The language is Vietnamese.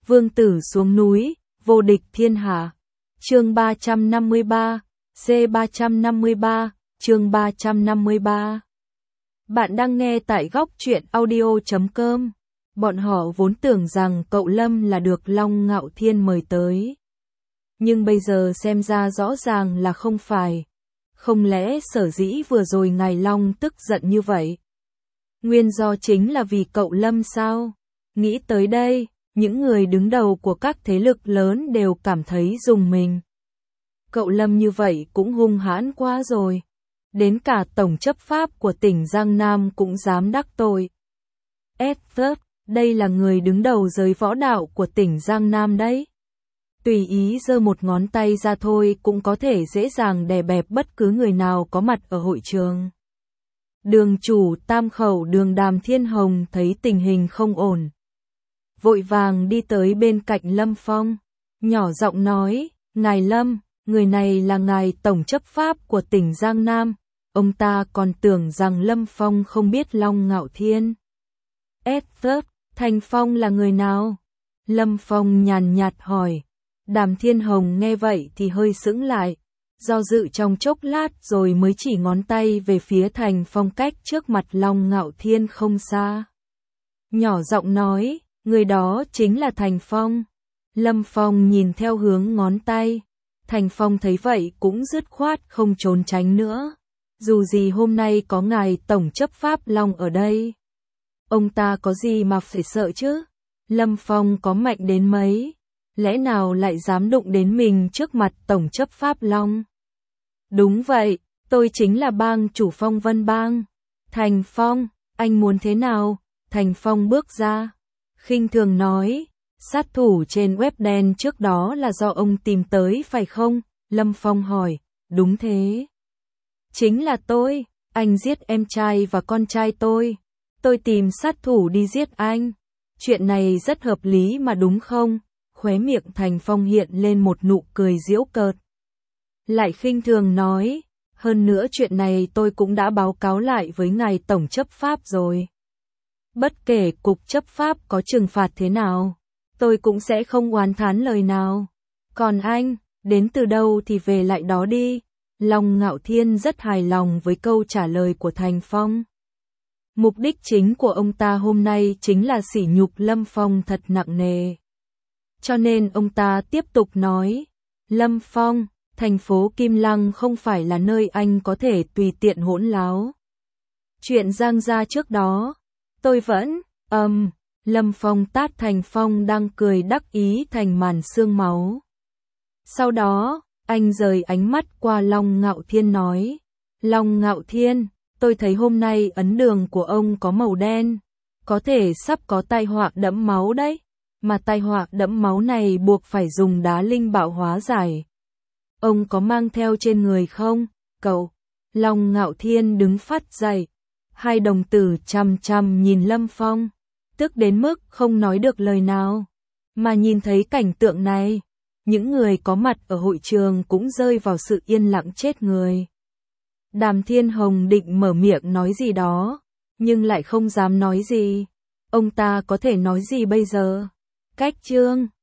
Vương tử xuống núi, vô địch thiên hạ. Chương 353, C353, chương 353. Bạn đang nghe tại góc truyện audio.com. Bọn họ vốn tưởng rằng cậu Lâm là được Long Ngạo Thiên mời tới. Nhưng bây giờ xem ra rõ ràng là không phải. Không lẽ sở dĩ vừa rồi ngài Long tức giận như vậy? Nguyên do chính là vì cậu Lâm sao? Nghĩ tới đây, những người đứng đầu của các thế lực lớn đều cảm thấy rùng mình. Cậu Lâm như vậy cũng hung hãn quá rồi. Đến cả tổng chấp pháp của tỉnh Giang Nam cũng dám đắc tội. Edward, đây là người đứng đầu giới võ đạo của tỉnh Giang Nam đấy. Tùy ý giơ một ngón tay ra thôi cũng có thể dễ dàng đè bẹp bất cứ người nào có mặt ở hội trường. Đường chủ Tam Khẩu Đường Đàm Thiên Hồng thấy tình hình không ổn. Vội vàng đi tới bên cạnh Lâm Phong, nhỏ giọng nói, ngài Lâm, người này là ngài tổng chấp pháp của tỉnh Giang Nam. Ông ta còn tưởng rằng Lâm Phong không biết Long Ngạo Thiên. Edward, Thành Phong là người nào? Lâm Phong nhàn nhạt hỏi. Đàm Thiên Hồng nghe vậy thì hơi sững lại, do dự trong chốc lát rồi mới chỉ ngón tay về phía Thành Phong cách trước mặt Long Ngạo Thiên không xa. Nhỏ giọng nói, người đó chính là Thành Phong. Lâm Phong nhìn theo hướng ngón tay. Thành Phong thấy vậy cũng dứt khoát không trốn tránh nữa. Dù gì hôm nay có ngài tổng chấp pháp Long ở đây. Ông ta có gì mà phải sợ chứ? Lâm Phong có mạnh đến mấy? Lẽ nào lại dám đụng đến mình trước mặt tổng chấp pháp Long? Đúng vậy, tôi chính là bang chủ Phong Vân Bang. Thành Phong, anh muốn thế nào? Thành Phong bước ra, khinh thường nói, sát thủ trên web đen trước đó là do ông tìm tới phải không? Lâm Phong hỏi, đúng thế. Chính là tôi, anh giết em trai và con trai tôi tìm sát thủ đi giết anh. Chuyện này rất hợp lý mà đúng không? Khóe miệng Thành Phong hiện lên một nụ cười giễu cợt. Lại khinh thường nói, hơn nữa chuyện này tôi cũng đã báo cáo lại với ngài tổng chấp pháp rồi. Bất kể cục chấp pháp có trừng phạt thế nào, tôi cũng sẽ không oán thán lời nào. Còn anh, đến từ đâu thì về lại đó đi. Long Ngạo Thiên rất hài lòng với câu trả lời của Thành Phong. Mục đích chính của ông ta hôm nay chính là sỉ nhục Lâm Phong thật nặng nề. Cho nên ông ta tiếp tục nói, Lâm Phong, thành phố Kim Lăng không phải là nơi anh có thể tùy tiện hỗn láo. Chuyện Giang gia trước đó, tôi vẫn, Lâm Phong tát Thành Phong đang cười đắc ý thành màn xương máu. Sau đó, anh rời ánh mắt qua Long Ngạo Thiên nói, Long Ngạo Thiên, tôi thấy hôm nay ấn đường của ông có màu đen, có thể sắp có tai họa đẫm máu đấy, mà tai họa đẫm máu này buộc phải dùng đá linh bảo hóa giải. Ông có mang theo trên người không, cậu? Long Ngạo Thiên đứng phát dậy, hai đồng tử chằm chằm nhìn Lâm Phong, tức đến mức không nói được lời nào. Mà nhìn thấy cảnh tượng này, những người có mặt ở hội trường cũng rơi vào sự yên lặng chết người. Đàm Thiên Hồng định mở miệng nói gì đó, nhưng lại không dám nói gì. Ông ta có thể nói gì bây giờ? Cách chương